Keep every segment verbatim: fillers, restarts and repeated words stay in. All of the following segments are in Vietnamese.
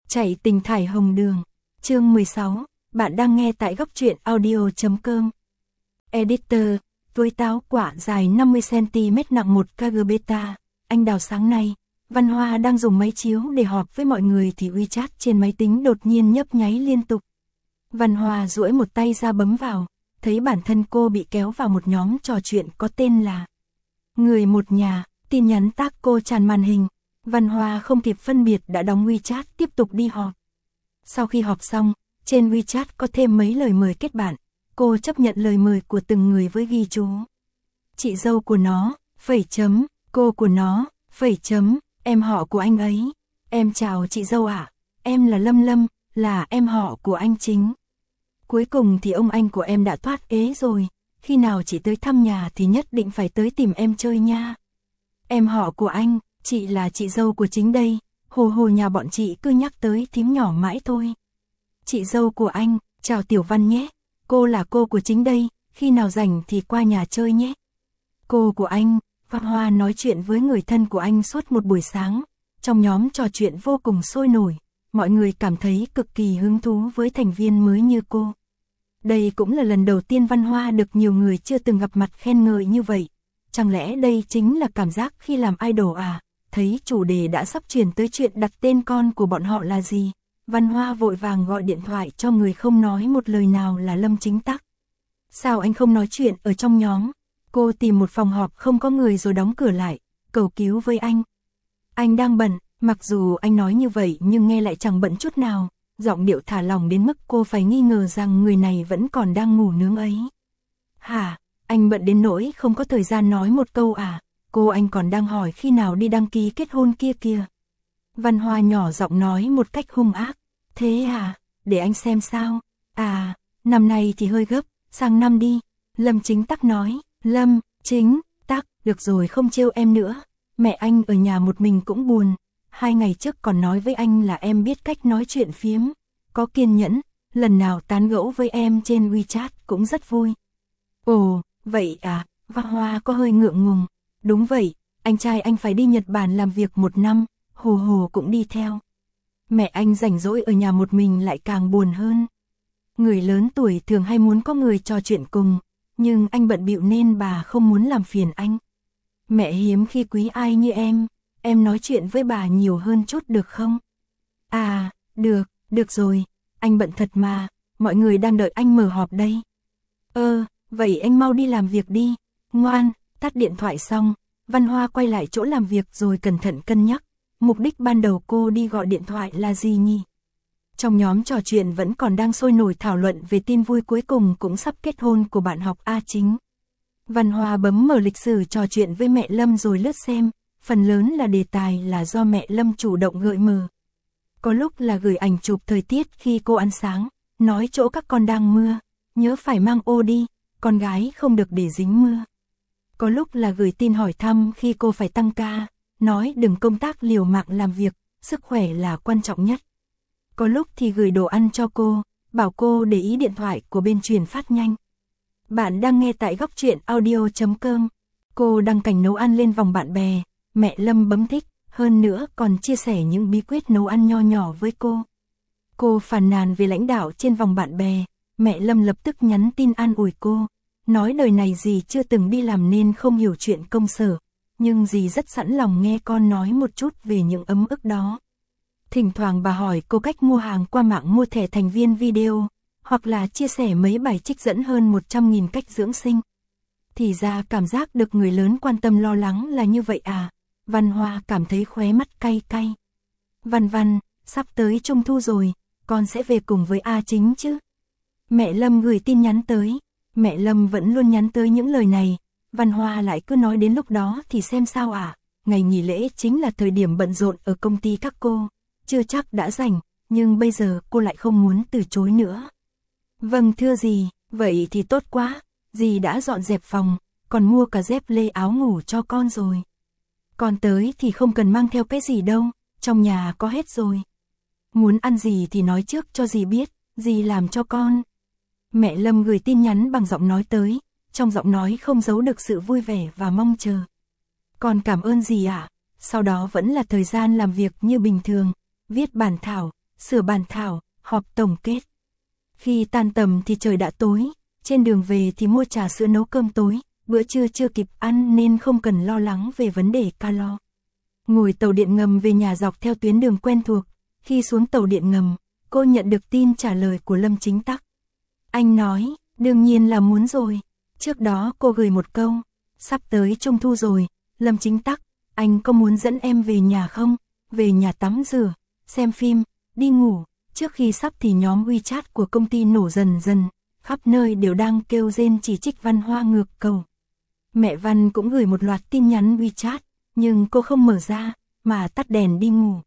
Chạy tình thải hồng đường. Chương mười sáu, bạn đang nghe tại góc truyện audio chấm com. Editor, túi táo quả dài năm mươi xăng-ti-mét nặng một ki lô gam beta. Anh Đào sáng nay, Văn Hoa đang dùng máy chiếu để họp với mọi người thì WeChat trên máy tính đột nhiên nhấp nháy liên tục. Văn Hoa duỗi một tay ra bấm vào, thấy bản thân cô bị kéo vào một nhóm trò chuyện có tên là Người một nhà, tin nhắn tác cô tràn màn hình. Văn Hoa không kịp phân biệt đã đóng WeChat tiếp tục đi họp. Sau khi họp xong, trên WeChat có thêm mấy lời mời kết bạn. Cô chấp nhận lời mời của từng người với ghi chú. Chị dâu của nó, phẩy chấm, cô của nó, phẩy chấm, em họ của anh ấy. Em chào chị dâu ạ, em là Lâm Lâm, là em họ của anh Chính. Cuối cùng thì ông anh của em đã thoát ế rồi, khi nào chị tới thăm nhà thì nhất định phải tới tìm em chơi nha. Em họ của anh, chị là chị dâu của Chính đây, hồ hồ nhà bọn chị cứ nhắc tới thím nhỏ mãi thôi. Chị dâu của anh, chào Tiểu Văn nhé, cô là cô của Chính đây, khi nào rảnh thì qua nhà chơi nhé. Cô của anh, Văn Hoa nói chuyện với người thân của anh suốt một buổi sáng, trong nhóm trò chuyện vô cùng sôi nổi, mọi người cảm thấy cực kỳ hứng thú với thành viên mới như cô. Đây cũng là lần đầu tiên Văn Hoa được nhiều người chưa từng gặp mặt khen ngợi như vậy. Chẳng lẽ đây chính là cảm giác khi làm idol à? Thấy chủ đề đã sắp chuyển tới chuyện đặt tên con của bọn họ là gì, Văn Hoa vội vàng gọi điện thoại cho người không nói một lời nào là Lâm Chính Tắc. Sao anh không nói chuyện ở trong nhóm? Cô tìm một phòng họp không có người rồi đóng cửa lại, cầu cứu với anh. Anh đang bận, mặc dù anh nói như vậy nhưng nghe lại chẳng bận chút nào, giọng điệu thả lỏng đến mức cô phải nghi ngờ rằng người này vẫn còn đang ngủ nướng ấy. Hả, anh bận đến nỗi không có thời gian nói một câu à? Cô anh còn đang hỏi khi nào đi đăng ký kết hôn kia kìa. Văn Hoa nhỏ giọng nói một cách hung ác. Thế à, để anh xem sao. À, năm nay thì hơi gấp, sang năm đi. Lâm Chính Tắc nói. Lâm, Chính, Tắc, được rồi không trêu em nữa. Mẹ anh ở nhà một mình cũng buồn. Hai ngày trước còn nói với anh là em biết cách nói chuyện phiếm, có kiên nhẫn, lần nào tán gẫu với em trên WeChat cũng rất vui. Ồ, vậy à, Văn Hoa có hơi ngượng ngùng. Đúng vậy, anh trai anh phải đi Nhật Bản làm việc một năm, Hồ Hồ cũng đi theo. Mẹ anh rảnh rỗi ở nhà một mình lại càng buồn hơn. Người lớn tuổi thường hay muốn có người trò chuyện cùng, nhưng anh bận bịu nên bà không muốn làm phiền anh. Mẹ hiếm khi quý ai như em, em nói chuyện với bà nhiều hơn chút được không? À, được, được rồi, anh bận thật mà, mọi người đang đợi anh mở họp đây. Ơ, vậy anh mau đi làm việc đi, ngoan. Tắt điện thoại xong, Văn Hoa quay lại chỗ làm việc rồi cẩn thận cân nhắc, mục đích ban đầu cô đi gọi điện thoại là gì nhỉ? Trong nhóm trò chuyện vẫn còn đang sôi nổi thảo luận về tin vui cuối cùng cũng sắp kết hôn của bạn học A Chính. Văn Hoa bấm mở lịch sử trò chuyện với mẹ Lâm rồi lướt xem, phần lớn là đề tài là do mẹ Lâm chủ động gợi mở. Có lúc là gửi ảnh chụp thời tiết khi cô ăn sáng, nói chỗ các con đang mưa, nhớ phải mang ô đi, con gái không được để dính mưa. Có lúc là gửi tin hỏi thăm khi cô phải tăng ca, nói đừng công tác liều mạng làm việc, sức khỏe là quan trọng nhất. Có lúc thì gửi đồ ăn cho cô, bảo cô để ý điện thoại của bên truyền phát nhanh. Bạn đang nghe tại góc truyện audio chấm com. Cô đăng cảnh nấu ăn lên vòng bạn bè, mẹ Lâm bấm thích, hơn nữa còn chia sẻ những bí quyết nấu ăn nho nhỏ với cô. Cô phàn nàn về lãnh đạo trên vòng bạn bè, mẹ Lâm lập tức nhắn tin an ủi cô. Nói đời này dì chưa từng đi làm nên không hiểu chuyện công sở, nhưng dì rất sẵn lòng nghe con nói một chút về những ấm ức đó. Thỉnh thoảng bà hỏi cô cách mua hàng qua mạng mua thẻ thành viên video, hoặc là chia sẻ mấy bài trích dẫn hơn một trăm nghìn cách dưỡng sinh. Thì ra cảm giác được người lớn quan tâm lo lắng là như vậy à, Văn Hoa cảm thấy khóe mắt cay cay. Văn Văn, sắp tới Trung thu rồi, con sẽ về cùng với A Chính chứ? Mẹ Lâm gửi tin nhắn tới. Mẹ Lâm vẫn luôn nhắn tới những lời này, Văn Hoa lại cứ nói đến lúc đó thì xem sao à, ngày nghỉ lễ chính là thời điểm bận rộn ở công ty các cô, chưa chắc đã rảnh, nhưng bây giờ cô lại không muốn từ chối nữa. Vâng thưa dì, vậy thì tốt quá, dì đã dọn dẹp phòng, còn mua cả dép lê áo ngủ cho con rồi. Con tới thì không cần mang theo cái gì đâu, trong nhà có hết rồi. Muốn ăn gì thì nói trước cho dì biết, dì làm cho con. Mẹ Lâm gửi tin nhắn bằng giọng nói tới, trong giọng nói không giấu được sự vui vẻ và mong chờ. Con cảm ơn dì ạ, sau đó vẫn là thời gian làm việc như bình thường, viết bản thảo, sửa bàn thảo, họp tổng kết. Khi tan tầm thì trời đã tối, trên đường về thì mua trà sữa nấu cơm tối, bữa trưa chưa kịp ăn nên không cần lo lắng về vấn đề calo. Ngồi tàu điện ngầm về nhà dọc theo tuyến đường quen thuộc, khi xuống tàu điện ngầm, cô nhận được tin trả lời của Lâm Chính Tắc. Anh nói, đương nhiên là muốn rồi. Trước đó cô gửi một câu, sắp tới Trung thu rồi, Lâm Chính Tắc, anh có muốn dẫn em về nhà không? Về nhà tắm rửa, xem phim, đi ngủ. Trước khi sắp thì nhóm WeChat của công ty nổ dần dần, khắp nơi đều đang kêu rên chỉ trích Văn Hoa ngược cầu. Mẹ Văn cũng gửi một loạt tin nhắn WeChat, nhưng cô không mở ra, mà tắt đèn đi ngủ.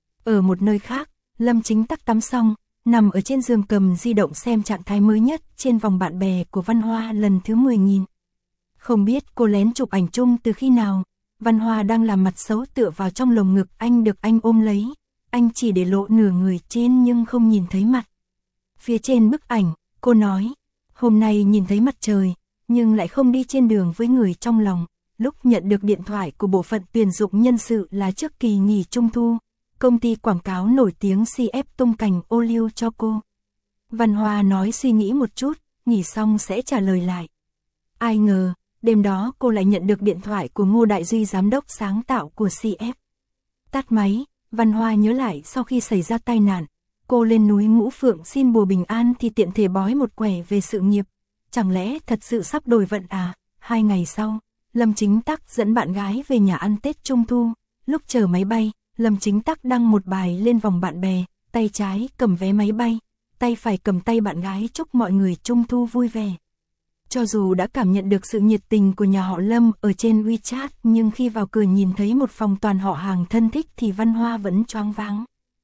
Ở một nơi khác, Lâm Chính Tắc tắm xong, nằm ở trên giường cầm di động xem trạng thái mới nhất trên vòng bạn bè của Văn Hoa lần thứ mười nghìn. Không biết cô lén chụp ảnh chung từ khi nào, Văn Hoa đang làm mặt xấu tựa vào trong lồng ngực anh được anh ôm lấy. Anh chỉ để lộ nửa người trên nhưng không nhìn thấy mặt. Phía trên bức ảnh, cô nói, hôm nay nhìn thấy mặt trời, nhưng lại không đi trên đường với người trong lòng. Lúc nhận được điện thoại của bộ phận tuyển dụng nhân sự là trước kỳ nghỉ Trung thu, công ty quảng cáo nổi tiếng xê ép tung cành ô liu cho cô. Văn Hoa nói suy nghĩ một chút, nghỉ xong sẽ trả lời lại. Ai ngờ, đêm đó cô lại nhận được điện thoại của Ngô Đại Duy giám đốc sáng tạo của xê ép. Tắt máy, Văn Hoa nhớ lại sau khi xảy ra tai nạn, cô lên núi Ngũ Phượng xin bùa bình an thì tiện thể bói một quẻ về sự nghiệp. Chẳng lẽ thật sự sắp đổi vận à? Hai ngày sau, Lâm Chính Tắc dẫn bạn gái về nhà ăn Tết Trung thu. Lúc chờ máy bay, Lâm Chính Tắc đăng một bài lên vòng bạn bè, tay trái cầm vé máy bay, tay phải cầm tay bạn gái chúc mọi người Trung thu vui vẻ. Cho dù đã cảm nhận được sự nhiệt tình của nhà họ Lâm ở trên WeChat, nhưng khi vào cửa nhìn thấy một phòng toàn họ hàng thân thích thì Văn Hoa vẫn choáng váng.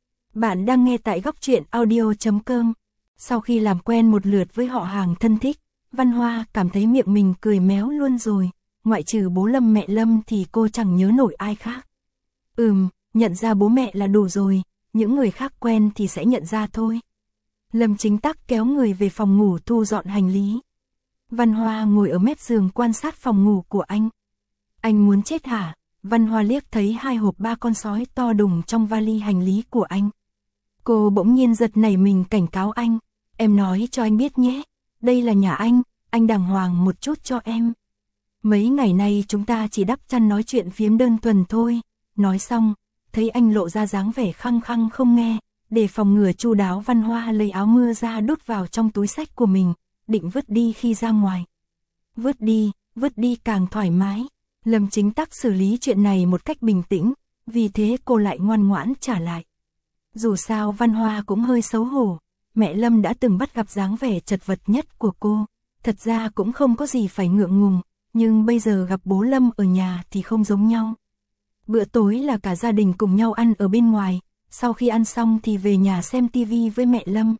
Bạn đang nghe tại góc truyện audio chấm com. Sau khi làm quen một lượt với họ hàng thân thích, Văn Hoa cảm thấy miệng mình cười méo luôn rồi. Ngoại trừ bố Lâm mẹ Lâm thì cô chẳng nhớ nổi ai khác. Ừm, nhận ra bố mẹ là đủ rồi, những người khác quen thì sẽ nhận ra thôi. Lâm Chính Tắc kéo người về phòng ngủ thu dọn hành lý. Văn Hoa ngồi ở mép giường quan sát phòng ngủ của anh. Anh muốn chết hả? Văn Hoa liếc thấy hai hộp ba con sói to đùng trong vali hành lý của anh. Cô bỗng nhiên giật nảy mình cảnh cáo anh. Em nói cho anh biết nhé, đây là nhà anh, anh đàng hoàng một chút cho em. Mấy ngày nay chúng ta chỉ đắp chăn nói chuyện phiếm đơn thuần thôi. Nói xong, thấy anh lộ ra dáng vẻ khăng khăng không nghe, để phòng ngừa chu đáo Văn Hoa lấy áo mưa ra đút vào trong túi xách của mình, định vứt đi khi ra ngoài. Vứt đi, vứt đi càng thoải mái. Lâm Chính Tắc xử lý chuyện này một cách bình tĩnh, vì thế cô lại ngoan ngoãn trả lại. Dù sao Văn Hoa cũng hơi xấu hổ, mẹ Lâm đã từng bắt gặp dáng vẻ chật vật nhất của cô, thật ra cũng không có gì phải ngượng ngùng, nhưng bây giờ gặp bố Lâm ở nhà thì không giống nhau. Bữa tối là cả gia đình cùng nhau ăn ở bên ngoài, sau khi ăn xong thì về nhà xem tivi với mẹ Lâm.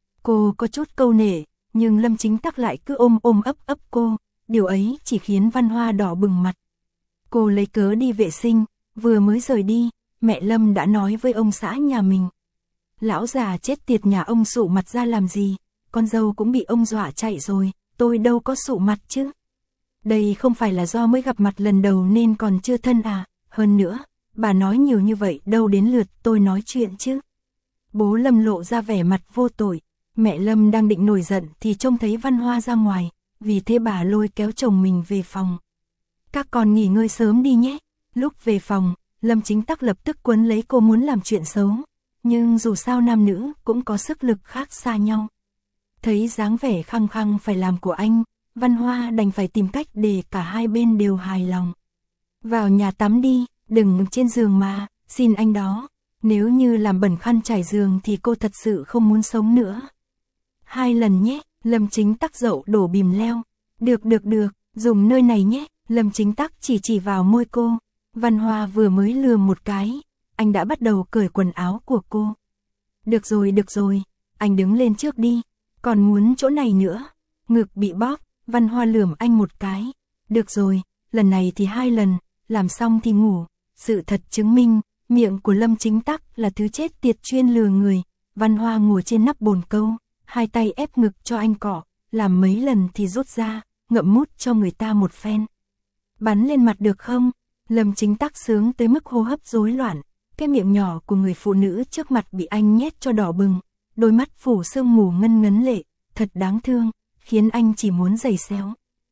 Cô có chút câu nể, nhưng Lâm Chính Tắc lại cứ ôm ôm ấp ấp cô, điều ấy chỉ khiến Văn Hoa đỏ bừng mặt. Cô lấy cớ đi vệ sinh, vừa mới rời đi, mẹ Lâm đã nói với ông xã nhà mình. Lão già chết tiệt nhà ông sụ mặt ra làm gì, con dâu cũng bị ông dọa chạy rồi, tôi đâu có sụ mặt chứ. Đây không phải là do mới gặp mặt lần đầu nên còn chưa thân à, hơn nữa, bà nói nhiều như vậy đâu đến lượt tôi nói chuyện chứ. Bố Lâm lộ ra vẻ mặt vô tội, mẹ Lâm đang định nổi giận thì trông thấy Văn Hoa ra ngoài, vì thế bà lôi kéo chồng mình về phòng. Các con nghỉ ngơi sớm đi nhé. Lúc về phòng, Lâm Chính Tắc lập tức quấn lấy cô muốn làm chuyện xấu, nhưng dù sao nam nữ cũng có sức lực khác xa nhau. Thấy dáng vẻ khăng khăng phải làm của anh, Văn Hoa đành phải tìm cách để cả hai bên đều hài lòng. Vào nhà tắm đi, đừng trên giường mà, xin anh đó. Nếu như làm bẩn khăn trải giường thì cô thật sự không muốn sống nữa. Hai lần nhé, Lâm Chính Tắc dậu đổ bìm leo. Được được được, dùng nơi này nhé, Lâm Chính Tắc chỉ chỉ vào môi cô. Văn Hoa vừa mới lườm một cái, anh đã bắt đầu cởi quần áo của cô. Được rồi được rồi, anh đứng lên trước đi, còn muốn chỗ này nữa. Ngực bị bóp, Văn Hoa lườm anh một cái. Được rồi, lần này thì hai lần, làm xong thì ngủ. Sự thật chứng minh, miệng của Lâm Chính Tắc là thứ chết tiệt chuyên lừa người. Văn Hoa ngồi trên nắp bồn câu, hai tay ép ngực cho anh cọ, làm mấy lần thì rút ra, ngậm mút cho người ta một phen. Bắn lên mặt được không? Lâm Chính Tắc sướng tới mức hô hấp rối loạn, cái miệng nhỏ của người phụ nữ trước mặt bị anh nhét cho đỏ bừng, đôi mắt phủ sương mù ngân ngấn lệ, thật đáng thương, khiến anh chỉ muốn giày xéo.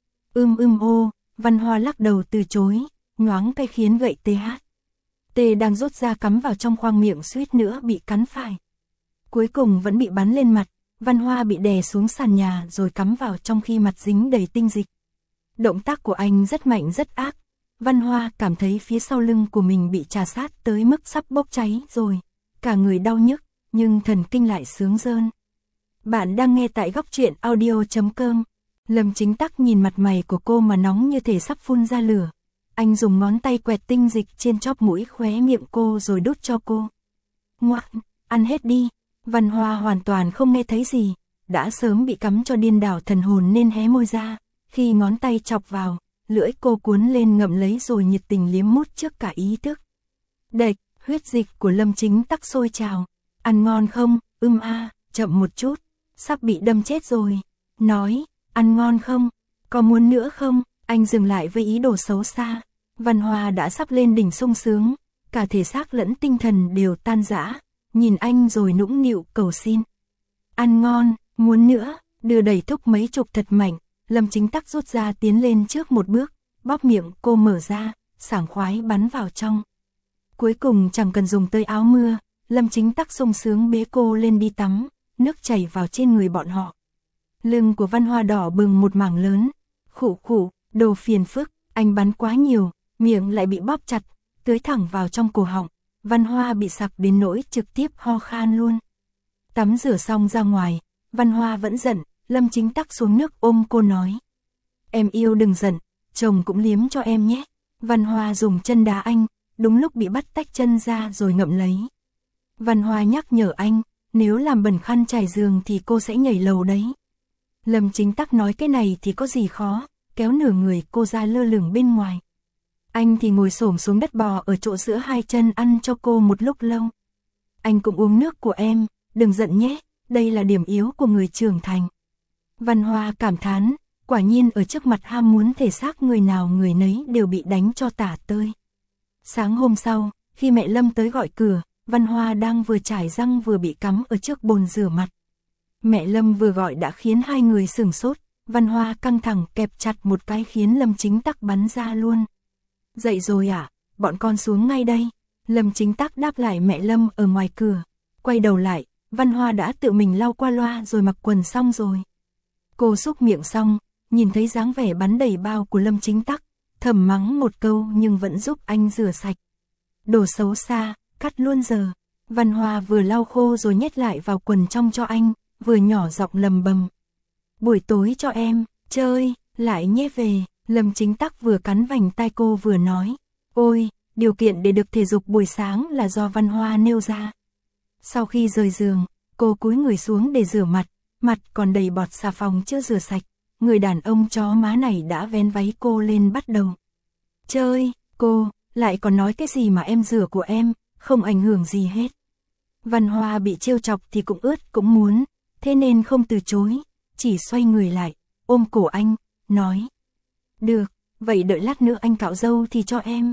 Ưm ưm ô, Văn Hoa lắc đầu từ chối, nhoáng tay khiến gậy tê hát. Tê đang rút ra cắm vào trong khoang miệng suýt nữa bị cắn phải. Cuối cùng vẫn bị bắn lên mặt, Văn Hoa bị đè xuống sàn nhà rồi cắm vào trong khi mặt dính đầy tinh dịch. Động tác của anh rất mạnh rất ác. Văn Hoa cảm thấy phía sau lưng của mình bị trà sát tới mức sắp bốc cháy rồi. Cả người đau nhức, nhưng thần kinh lại sướng rơn. Bạn đang nghe tại góc truyện audio chấm com. Lâm Chính Tắc nhìn mặt mày của cô mà nóng như thể sắp phun ra lửa. Anh dùng ngón tay quẹt tinh dịch trên chóp mũi khóe miệng cô rồi đút cho cô. Ngoan, ăn hết đi. Văn Hoa hoàn toàn không nghe thấy gì. Đã sớm bị cắm cho điên đảo thần hồn nên hé môi ra. Khi ngón tay chọc vào, lưỡi cô cuốn lên ngậm lấy rồi nhiệt tình liếm mút trước cả ý thức. Đệch, huyết dịch của Lâm Chính Tắc sôi trào. Ăn ngon không? Ưm a, chậm một chút. Sắp bị đâm chết rồi. Nói, ăn ngon không? Có muốn nữa không? Anh dừng lại với ý đồ xấu xa. Văn Hoa đã sắp lên đỉnh sung sướng. Cả thể xác lẫn tinh thần đều tan rã. Nhìn anh rồi nũng nịu cầu xin. Ăn ngon, muốn nữa. Đưa đẩy thúc mấy chục thật mạnh. Lâm Chính Tắc rút ra tiến lên trước một bước. Bóp miệng cô mở ra. Sảng khoái bắn vào trong. Cuối cùng chẳng cần dùng tới áo mưa. Lâm Chính Tắc sung sướng bế cô lên đi tắm. Nước chảy vào trên người bọn họ. Lưng của Văn Hoa đỏ bừng một mảng lớn. Khụ khụ, đồ phiền phức. Anh bắn quá nhiều. Miệng lại bị bóp chặt. Tưới thẳng vào trong cổ họng. Văn Hoa bị sặc đến nỗi trực tiếp ho khan luôn. Tắm rửa xong ra ngoài. Văn Hoa vẫn giận. Lâm Chính Tắc xuống nước ôm cô nói. Em yêu đừng giận. Chồng cũng liếm cho em nhé. Văn Hoa dùng chân đá anh. Đúng lúc bị bắt tách chân ra rồi ngậm lấy. Văn Hoa nhắc nhở anh. Nếu làm bẩn khăn trải giường thì cô sẽ nhảy lầu đấy. Lâm Chính Tắc nói cái này thì có gì khó. Kéo nửa người cô ra lơ lửng bên ngoài. Anh thì ngồi xổm xuống đất bò ở chỗ giữa hai chân ăn cho cô một lúc lâu. Anh cũng uống nước của em. Đừng giận nhé. Đây là điểm yếu của người trưởng thành. Văn Hoa cảm thán. Quả nhiên ở trước mặt ham muốn thể xác người nào người nấy đều bị đánh cho tả tơi. Sáng hôm sau, khi mẹ Lâm tới gọi cửa, Văn Hoa đang vừa chải răng vừa bị cắm ở trước bồn rửa mặt. Mẹ Lâm vừa gọi đã khiến hai người sửng sốt. Văn Hoa căng thẳng kẹp chặt một cái khiến Lâm Chính Tắc bắn ra luôn. Dậy rồi à? Bọn con xuống ngay đây. Lâm Chính Tắc đáp lại mẹ Lâm ở ngoài cửa. Quay đầu lại, Văn Hoa đã tự mình lau qua loa rồi mặc quần xong rồi. Cô xúc miệng xong, nhìn thấy dáng vẻ bắn đầy bao của Lâm Chính Tắc, thầm mắng một câu nhưng vẫn giúp anh rửa sạch. Đồ xấu xa, cắt luôn giờ. Văn Hoa vừa lau khô rồi nhét lại vào quần trong cho anh, vừa nhỏ giọng lầm bầm. Buổi tối cho em, chơi, lại nhé về. Lâm Chính Tắc vừa cắn vành tai cô vừa nói. Ôi, điều kiện để được thể dục buổi sáng là do Văn Hoa nêu ra. Sau khi rời giường, cô cúi người xuống để rửa mặt, mặt còn đầy bọt xà phòng chưa rửa sạch. Người đàn ông chó má này đã vén váy cô lên bắt đầu. Chơi, cô, lại còn nói cái gì mà em rửa của em, không ảnh hưởng gì hết. Văn Hoa bị trêu chọc thì cũng ướt cũng muốn, thế nên không từ chối, chỉ xoay người lại, ôm cổ anh, nói. Được, vậy đợi lát nữa anh cạo râu thì cho em.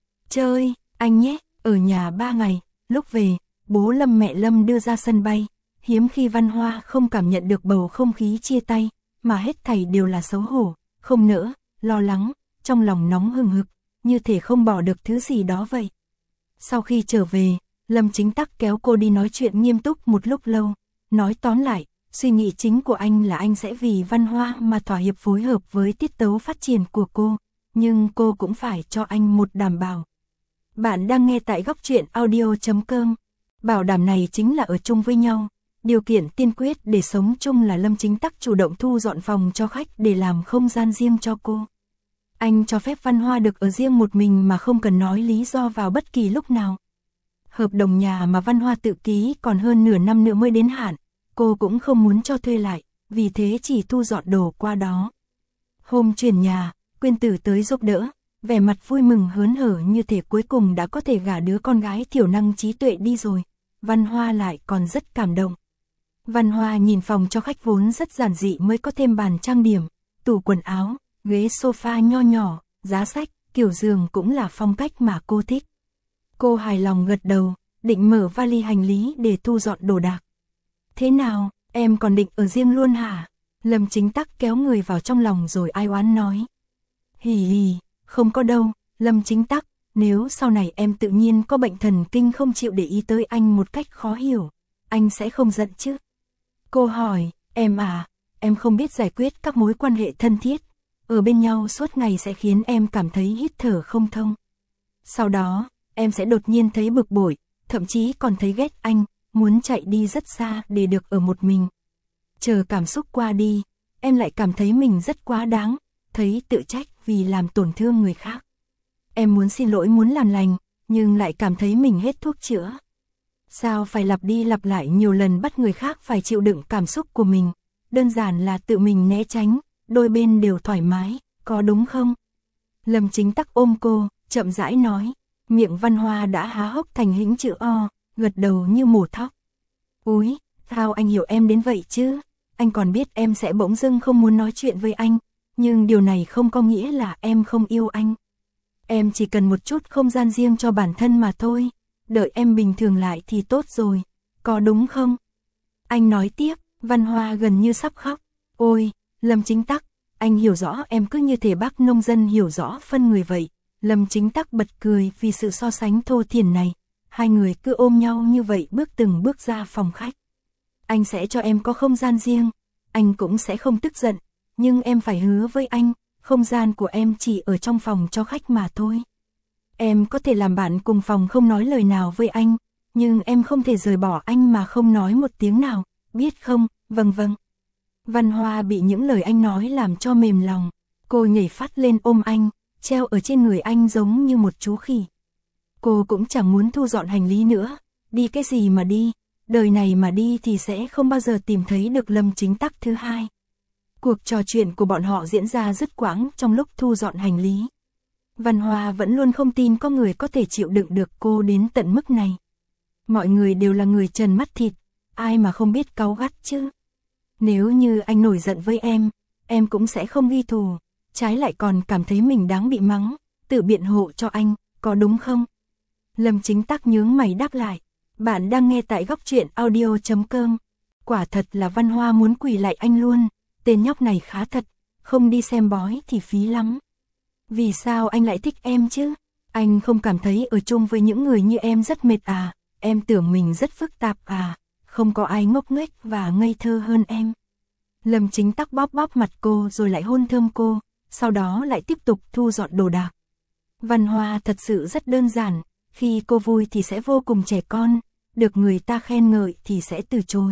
Chơi, anh nhé, ở nhà ba ngày, lúc về, bố Lâm mẹ Lâm đưa ra sân bay, hiếm khi Văn Hoa không cảm nhận được bầu không khí chia tay, mà hết thảy đều là xấu hổ, không nỡ, lo lắng, trong lòng nóng hừng hực, như thể không bỏ được thứ gì đó vậy. Sau khi trở về, Lâm Chính Tắc kéo cô đi nói chuyện nghiêm túc một lúc lâu, nói tóm lại, suy nghĩ chính của anh là anh sẽ vì Văn Hoa mà thỏa hiệp phối hợp với tiết tấu phát triển của cô, nhưng cô cũng phải cho anh một đảm bảo. Bạn đang nghe tại góc truyện audio chấm com. Bảo đảm này chính là ở chung với nhau. Điều kiện tiên quyết để sống chung là Lâm Chính Tắc chủ động thu dọn phòng cho khách để làm không gian riêng cho cô. Anh cho phép Văn Hoa được ở riêng một mình mà không cần nói lý do vào bất kỳ lúc nào. Hợp đồng nhà mà Văn Hoa tự ký còn hơn nửa năm nữa mới đến hạn, cô cũng không muốn cho thuê lại, vì thế chỉ thu dọn đồ qua đó. Hôm chuyển nhà, Quyên Tử tới giúp đỡ, vẻ mặt vui mừng hớn hở như thể cuối cùng đã có thể gả đứa con gái thiểu năng trí tuệ đi rồi. Văn Hoa lại còn rất cảm động. Văn Hoa nhìn phòng cho khách vốn rất giản dị mới có thêm bàn trang điểm, tủ quần áo, ghế sofa nho nhỏ, giá sách, kiểu giường cũng là phong cách mà cô thích. Cô hài lòng gật đầu, định mở vali hành lý để thu dọn đồ đạc. Thế nào, em còn định ở riêng luôn hả? Lâm Chính Tắc kéo người vào trong lòng rồi ai oán nói. Hì hì, không có đâu, Lâm Chính Tắc, nếu sau này em tự nhiên có bệnh thần kinh không chịu để ý tới anh một cách khó hiểu, anh sẽ không giận chứ? Cô hỏi, em à, em không biết giải quyết các mối quan hệ thân thiết, ở bên nhau suốt ngày sẽ khiến em cảm thấy hít thở không thông. Sau đó, em sẽ đột nhiên thấy bực bội, thậm chí còn thấy ghét anh, muốn chạy đi rất xa để được ở một mình. Chờ cảm xúc qua đi, em lại cảm thấy mình rất quá đáng, thấy tự trách vì làm tổn thương người khác. Em muốn xin lỗi muốn làm lành, nhưng lại cảm thấy mình hết thuốc chữa. Sao phải lặp đi lặp lại nhiều lần bắt người khác phải chịu đựng cảm xúc của mình, đơn giản là tự mình né tránh, đôi bên đều thoải mái, có đúng không? Lâm Chính Tắc ôm cô, chậm rãi nói, miệng Văn Hoa đã há hốc thành hình chữ O, gật đầu như mổ thóc. Úi, sao anh hiểu em đến vậy chứ? Anh còn biết em sẽ bỗng dưng không muốn nói chuyện với anh, nhưng điều này không có nghĩa là em không yêu anh. Em chỉ cần một chút không gian riêng cho bản thân mà thôi, đợi em bình thường lại thì tốt rồi, có đúng không? Anh nói tiếp, Văn Hoa gần như sắp khóc. Ôi, Lâm Chính Tắc, anh hiểu rõ em cứ như thể bác nông dân hiểu rõ phân người vậy. Lâm Chính Tắc bật cười vì sự so sánh thô thiển này. Hai người cứ ôm nhau như vậy bước từng bước ra phòng khách. Anh sẽ cho em có không gian riêng, anh cũng sẽ không tức giận, nhưng em phải hứa với anh, không gian của em chỉ ở trong phòng cho khách mà thôi. Em có thể làm bạn cùng phòng không nói lời nào với anh, nhưng em không thể rời bỏ anh mà không nói một tiếng nào, biết không? Vâng vâng. Văn Hoa bị những lời anh nói làm cho mềm lòng, cô nhảy phát lên ôm anh, treo ở trên người anh giống như một chú khỉ. Cô cũng chẳng muốn thu dọn hành lý nữa, đi cái gì mà đi, đời này mà đi thì sẽ không bao giờ tìm thấy được Lâm Chính Tắc thứ hai. Cuộc trò chuyện của bọn họ diễn ra dứt quãng trong lúc thu dọn hành lý. Văn Hoa vẫn luôn không tin có người có thể chịu đựng được cô đến tận mức này. Mọi người đều là người trần mắt thịt, ai mà không biết cáu gắt chứ. Nếu như anh nổi giận với em, em cũng sẽ không ghi thù, trái lại còn cảm thấy mình đáng bị mắng, tự biện hộ cho anh, có đúng không? Lâm Chính Tắc nhướng mày đáp lại, bạn đang nghe tại góc truyện audio chấm com. Quả thật là Văn Hoa muốn quỳ lại anh luôn, tên nhóc này khá thật, không đi xem bói thì phí lắm. Vì sao anh lại thích em chứ? Anh không cảm thấy ở chung với những người như em rất mệt à? Em tưởng mình rất phức tạp à? Không có ai ngốc nghếch và ngây thơ hơn em. Lâm Chính Tắc bóp bóp mặt cô rồi lại hôn thơm cô, sau đó lại tiếp tục thu dọn đồ đạc. Văn Hoa thật sự rất đơn giản, khi cô vui thì sẽ vô cùng trẻ con, được người ta khen ngợi thì sẽ từ chối.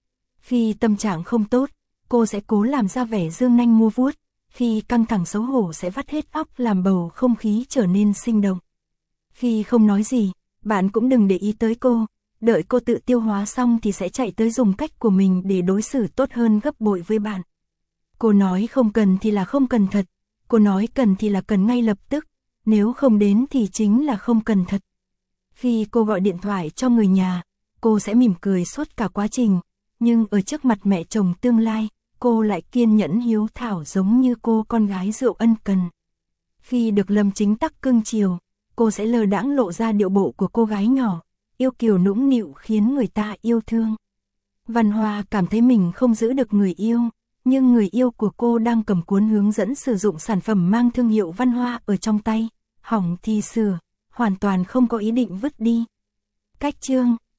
Khi tâm trạng không tốt, cô sẽ cố làm ra vẻ dương nanh múa vuốt, khi căng thẳng xấu hổ sẽ vắt hết óc làm bầu không khí trở nên sinh động. Khi không nói gì, bạn cũng đừng để ý tới cô, đợi cô tự tiêu hóa xong thì sẽ chạy tới dùng cách của mình để đối xử tốt hơn gấp bội với bạn. Cô nói không cần thì là không cần thật, cô nói cần thì là cần ngay lập tức, nếu không đến thì chính là không cần thật. Khi cô gọi điện thoại cho người nhà, cô sẽ mỉm cười suốt cả quá trình, nhưng ở trước mặt mẹ chồng tương lai, cô lại kiên nhẫn hiếu thảo giống như cô con gái rượu ân cần. Khi được Lâm Chính Tắc cưng chiều, cô sẽ lơ đãng lộ ra điệu bộ của cô gái nhỏ, yêu kiều nũng nịu khiến người ta yêu thương. Văn Hoa cảm thấy mình không giữ được người yêu, nhưng người yêu của cô đang cầm cuốn hướng dẫn sử dụng sản phẩm mang thương hiệu Văn Hoa ở trong tay, hỏng thì sửa, hoàn toàn không có ý định vứt đi. Cách chương